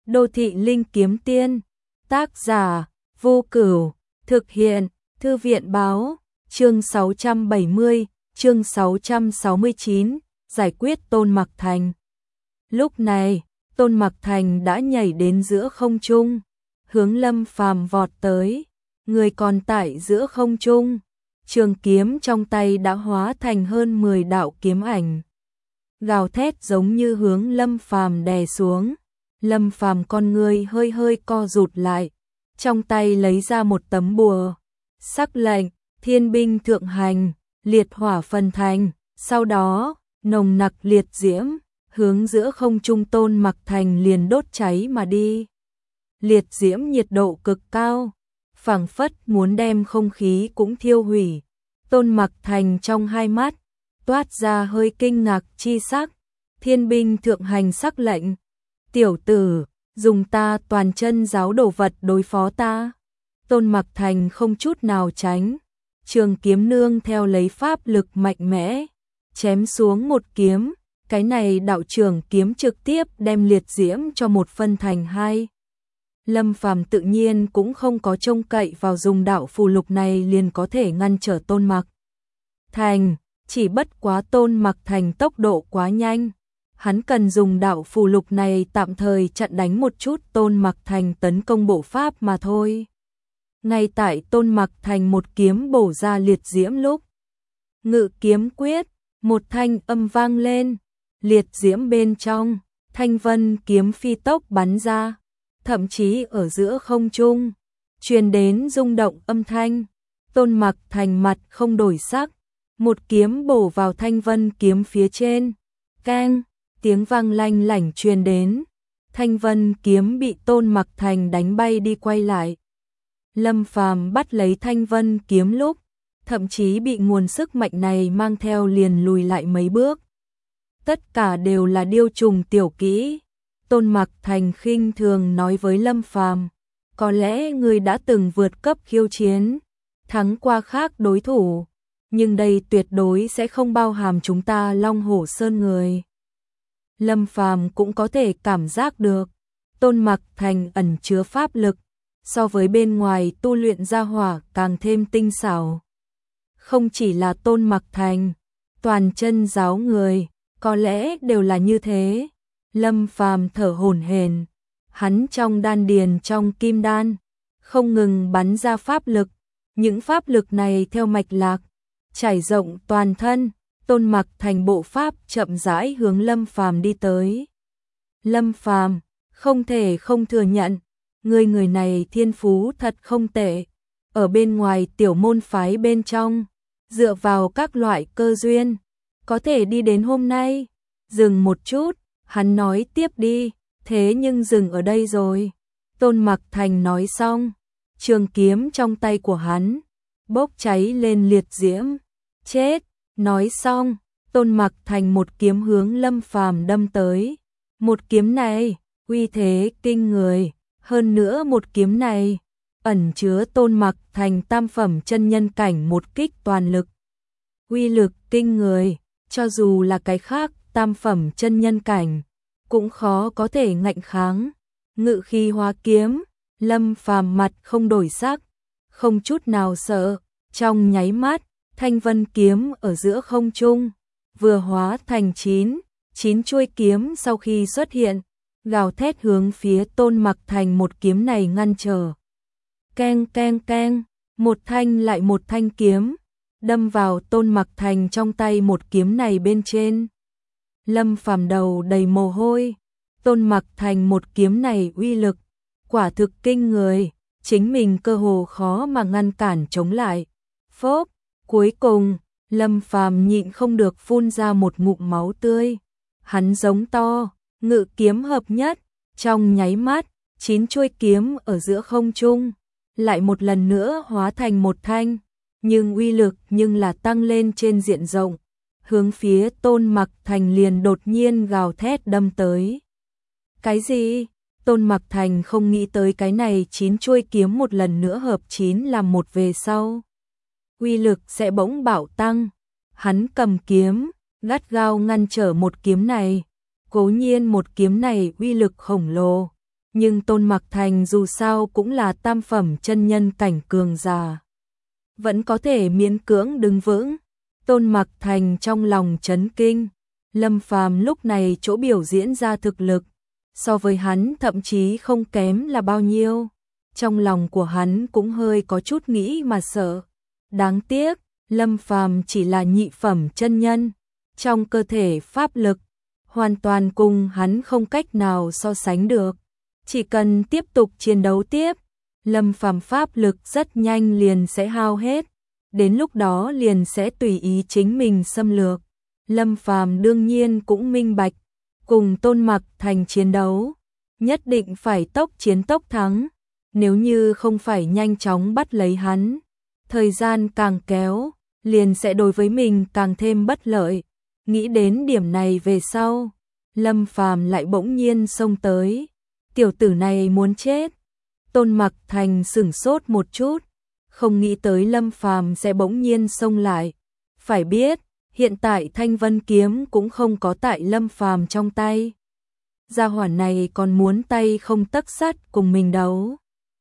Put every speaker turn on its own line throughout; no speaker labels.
Đô thị linh kiếm tiên, tác giả Vô Cửu, thực hiện Thư viện báo, chương 670, chương 669, giải quyết Tôn Mặc Thành. Lúc này, Tôn Mặc Thành đã nhảy đến giữa không trung, hướng Lâm Phàm vọt tới, người còn tại giữa không trung, trường kiếm trong tay đã hóa thành hơn 10 đạo kiếm ảnh. Gào thét giống như hướng Lâm Phàm đè xuống. Lâm Phàm con người hơi hơi co rụt lại, trong tay lấy ra một tấm bùa, sắc lệnh, thiên binh thượng hành, liệt hỏa phân thành, sau đó, nồng nặc liệt diễm, hướng giữa không trung Tôn Mặc Thành liền đốt cháy mà đi. Liệt diễm nhiệt độ cực cao, phảng phất muốn đem không khí cũng thiêu hủy. Tôn Mặc Thành trong hai mắt, toát ra hơi kinh ngạc chi sắc, thiên binh thượng hành sắc lệnh. Tiểu tử, dùng ta toàn chân giáo đồ vật đối phó ta. Tôn Mặc Thành không chút nào tránh, trường kiếm nương theo lấy pháp lực mạnh mẽ, chém xuống một kiếm, cái này đạo trường kiếm trực tiếp đem liệt diễm cho một phân thành hai. Lâm Phàm tự nhiên cũng không có trông cậy vào dùng đạo phù lục này liền có thể ngăn trở Tôn Mặc Thành, chỉ bất quá Tôn Mặc Thành tốc độ quá nhanh. Hắn cần dùng đạo phù lục này tạm thời chặn đánh một chút Tôn Mặc Thành tấn công bộ pháp mà thôi. Ngay tại Tôn Mặc Thành một kiếm bổ ra liệt diễm lúc, Ngự kiếm quyết, một thanh âm vang lên, liệt diễm bên trong, thanh vân kiếm phi tốc bắn ra, thậm chí ở giữa không trung, truyền đến rung động âm thanh. Tôn Mặc Thành mặt không đổi sắc, một kiếm bổ vào thanh vân kiếm phía trên, keng. Tiếng vang lanh lảnh truyền đến, thanh vân kiếm bị Tôn Mặc Thành đánh bay đi quay lại. Lâm Phàm bắt lấy thanh vân kiếm lúc, thậm chí bị nguồn sức mạnh này mang theo liền lùi lại mấy bước. Tất cả đều là điêu trùng tiểu kỹ. Tôn Mặc Thành khinh thường nói với Lâm Phàm, có lẽ người đã từng vượt cấp khiêu chiến, thắng qua khác đối thủ, nhưng đây tuyệt đối sẽ không bao hàm chúng ta Long Hổ Sơn người. Lâm Phàm cũng có thể cảm giác được, Tôn Mặc Thành ẩn chứa pháp lực, so với bên ngoài tu luyện ra hỏa càng thêm tinh xảo. Không chỉ là Tôn Mặc Thành, toàn chân giáo người, có lẽ đều là như thế. Lâm Phàm thở hổn hển, hắn trong đan điền trong kim đan, không ngừng bắn ra pháp lực, những pháp lực này theo mạch lạc, trải rộng toàn thân. Tôn Mặc Thành bộ pháp chậm rãi hướng Lâm Phàm đi tới. Lâm Phàm không thể không thừa nhận, người này thiên phú thật không tệ. Ở bên ngoài tiểu môn phái bên trong, dựa vào các loại cơ duyên, có thể đi đến hôm nay. Dừng một chút, hắn nói tiếp đi, thế nhưng dừng ở đây rồi. Tôn Mặc Thành nói xong, trường kiếm trong tay của hắn bốc cháy lên liệt diễm. Chết! Nói xong, Tôn Mặc Thành một kiếm hướng Lâm Phàm đâm tới. Một kiếm này, uy thế kinh người, hơn nữa một kiếm này, ẩn chứa Tôn Mặc Thành tam phẩm chân nhân cảnh một kích toàn lực. Uy lực kinh người, cho dù là cái khác tam phẩm chân nhân cảnh, cũng khó có thể ngạnh kháng. Ngự khí hóa kiếm, Lâm Phàm mặt không đổi sắc, không chút nào sợ, trong nháy mắt, thanh vân kiếm ở giữa không trung, vừa hóa thành chín chuôi kiếm sau khi xuất hiện, gào thét hướng phía Tôn Mặc Thành một kiếm này ngăn trở. Keng keng keng, một thanh lại một thanh kiếm, đâm vào Tôn Mặc Thành trong tay một kiếm này bên trên. Lâm Phàm đầu đầy mồ hôi, Tôn Mặc Thành một kiếm này uy lực, quả thực kinh người, chính mình cơ hồ khó mà ngăn cản chống lại. Phốp! Cuối cùng, Lâm Phàm nhịn không được phun ra một ngụm máu tươi. Hắn giống to, ngự kiếm hợp nhất, trong nháy mắt, 9 chuôi kiếm ở giữa không trung, lại một lần nữa hóa thành một thanh, nhưng uy lực nhưng là tăng lên trên diện rộng, hướng phía Tôn Mặc Thành liền đột nhiên gào thét đâm tới. Cái gì? Tôn Mặc Thành không nghĩ tới cái này 9 chuôi kiếm một lần nữa hợp 9 làm một về sau, uy lực sẽ bỗng bạo tăng. Hắn cầm kiếm, gắt gao ngăn trở một kiếm này. Cố nhiên một kiếm này uy lực khổng lồ, nhưng Tôn Mặc Thành dù sao cũng là tam phẩm chân nhân cảnh cường giả, vẫn có thể miễn cưỡng đứng vững. Tôn Mặc Thành trong lòng chấn kinh, Lâm Phàm lúc này chỗ biểu diễn ra thực lực, so với hắn thậm chí không kém là bao nhiêu. Trong lòng của hắn cũng hơi có chút nghĩ mà sợ. Đáng tiếc, Lâm Phàm chỉ là nhị phẩm chân nhân, trong cơ thể pháp lực, hoàn toàn cùng hắn không cách nào so sánh được. Chỉ cần tiếp tục chiến đấu tiếp, Lâm Phàm pháp lực rất nhanh liền sẽ hao hết, đến lúc đó liền sẽ tùy ý chính mình xâm lược. Lâm Phàm đương nhiên cũng minh bạch, cùng Tôn Mặc Thành chiến đấu, nhất định phải tốc chiến tốc thắng, nếu như không phải nhanh chóng bắt lấy hắn, thời gian càng kéo, liền sẽ đối với mình càng thêm bất lợi. Nghĩ đến điểm này về sau, Lâm Phàm lại bỗng nhiên xông tới. Tiểu tử này muốn chết. Tôn Mặc Thành sửng sốt một chút, không nghĩ tới Lâm Phàm sẽ bỗng nhiên xông lại. Phải biết, hiện tại Thanh Vân kiếm cũng không có tại Lâm Phàm trong tay. Gia hỏa này còn muốn tay không tấc sắt cùng mình đấu.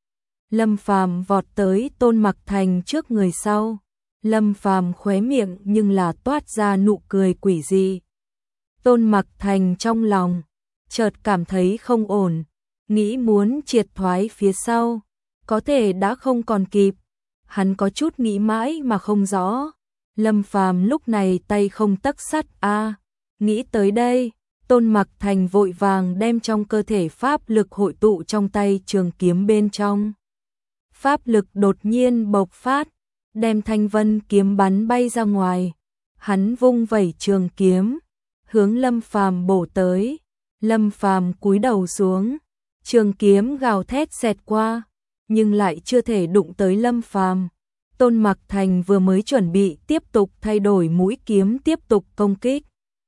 Lâm Phàm vọt tới Tôn Mặc Thành trước người sau. Lâm Phàm khóe miệng nhưng là toát ra nụ cười quỷ dị. Tôn Mặc Thành trong lòng chợt cảm thấy không ổn, nghĩ muốn triệt thoái phía sau, có thể đã không còn kịp. Hắn có chút nghĩ mãi mà không rõ. Lâm Phàm lúc này tay không tấc sắt a. Nghĩ tới đây, Tôn Mặc Thành vội vàng đem trong cơ thể pháp lực hội tụ trong tay trường kiếm bên trong. Pháp lực đột nhiên bộc phát, đem Thanh Vân kiếm bắn bay ra ngoài. Hắn vung vẩy trường kiếm, hướng Lâm Phàm bổ tới. Lâm Phàm cúi đầu xuống, trường kiếm gào thét xẹt qua, nhưng lại chưa thể đụng tới Lâm Phàm. Tôn Mặc Thành vừa mới chuẩn bị tiếp tục thay đổi mũi kiếm tiếp tục công kích,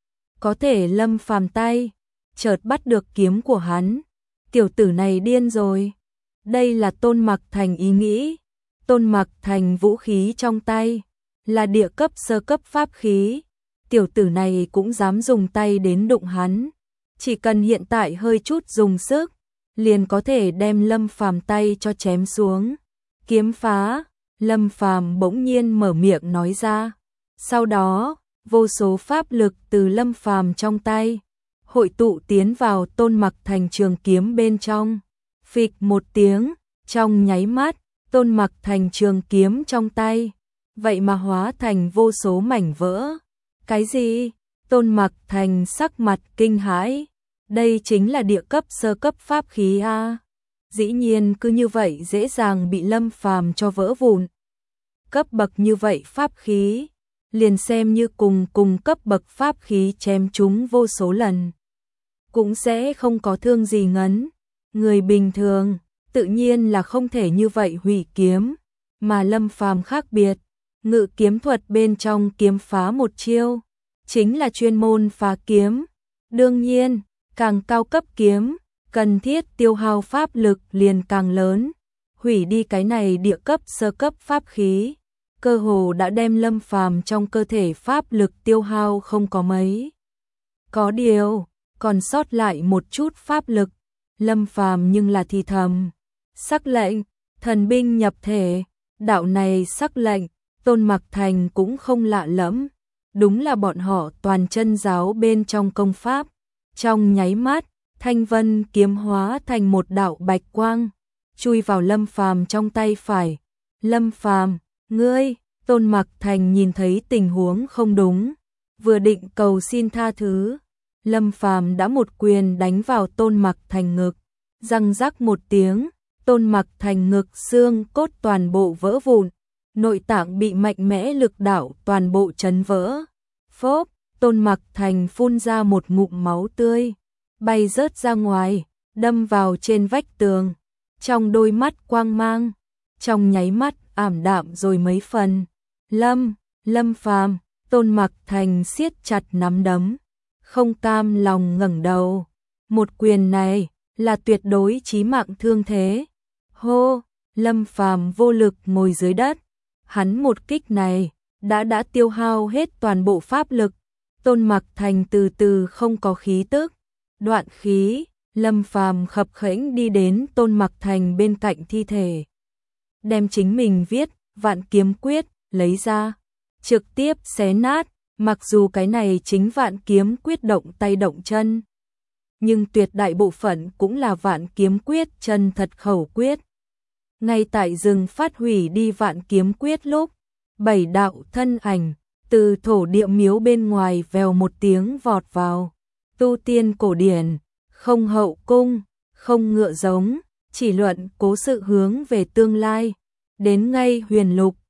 có thể Lâm Phàm tay chợt bắt được kiếm của hắn. Tiểu tử này điên rồi. Đây là Tôn Mặc Thành ý nghĩ. Tôn Mặc Thành vũ khí trong tay là địa cấp sơ cấp pháp khí. Tiểu tử này cũng dám dùng tay đến đụng hắn. Chỉ cần hiện tại hơi chút dùng sức, liền có thể đem Lâm Phàm tay cho chém xuống. Kiếm phá, Lâm Phàm bỗng nhiên mở miệng nói ra. Sau đó, vô số pháp lực từ Lâm Phàm trong tay hội tụ tiến vào Tôn Mặc Thành trường kiếm bên trong. Phịch một tiếng, trong nháy mắt, Tôn Mặc Thành trường kiếm trong tay vậy mà hóa thành vô số mảnh vỡ. Cái gì? Tôn Mặc Thành sắc mặt kinh hãi. Đây chính là địa cấp sơ cấp pháp khí a. Dĩ nhiên cứ như vậy dễ dàng bị Lâm Phàm cho vỡ vụn. Cấp bậc như vậy pháp khí, liền xem như cùng cấp bậc pháp khí chém chúng vô số lần, cũng sẽ không có thương gì ngấn. Người bình thường tự nhiên là không thể như vậy hủy kiếm, mà Lâm Phàm khác biệt, ngự kiếm thuật bên trong kiếm phá một chiêu, chính là chuyên môn phá kiếm. Đương nhiên, càng cao cấp kiếm, cần thiết tiêu hao pháp lực liền càng lớn. Hủy đi cái này địa cấp sơ cấp pháp khí, cơ hồ đã đem Lâm Phàm trong cơ thể pháp lực tiêu hao không có mấy. Có điều, còn sót lại một chút pháp lực. Lâm Phàm nhưng là thì thầm. Sắc lệnh, thần binh nhập thể. Đạo này sắc lệnh, Tôn Mặc Thành cũng không lạ lẫm. Đúng là bọn họ toàn chân giáo bên trong công pháp. Trong nháy mắt, Thanh Vân kiếm hóa thành một đạo bạch quang, chui vào Lâm Phàm trong tay phải. Lâm Phàm, ngươi! Tôn Mặc Thành nhìn thấy tình huống không đúng, vừa định cầu xin tha thứ, Lâm Phàm đã một quyền đánh vào Tôn Mặc Thành ngực, răng rắc một tiếng, Tôn Mặc Thành ngực xương cốt toàn bộ vỡ vụn, nội tạng bị mạnh mẽ lực đạo toàn bộ chấn vỡ. Phốp, Tôn Mặc Thành phun ra một ngụm máu tươi, bay rớt ra ngoài, đâm vào trên vách tường, trong đôi mắt quang mang, trong nháy mắt ảm đạm rồi mấy phần. Lâm Phàm, Tôn Mặc Thành siết chặt nắm đấm, không cam lòng ngẩng đầu. Một quyền này là tuyệt đối chí mạng thương thế. Hô, Lâm Phàm vô lực ngồi dưới đất. Hắn một kích này đã tiêu hao hết toàn bộ pháp lực. Tôn Mặc Thành từ từ không có khí tức, đoạn khí, Lâm Phàm khập khẽnh đi đến Tôn Mặc Thành bên cạnh thi thể, đem chính mình viết Vạn Kiếm Quyết lấy ra, trực tiếp xé nát, mặc dù cái này chính Vạn Kiếm Quyết động tay động chân, nhưng tuyệt đại bộ phận cũng là Vạn Kiếm Quyết chân thật khẩu quyết. Ngay tại rừng phát hủy đi Vạn Kiếm Quyết lúc, 7 đạo thân ảnh từ thổ địa miếu bên ngoài vèo một tiếng vọt vào. Tu tiên cổ điển, không hậu cung, không ngựa giống, chỉ luận cố sự hướng về tương lai. Đến ngay Huyền Lục,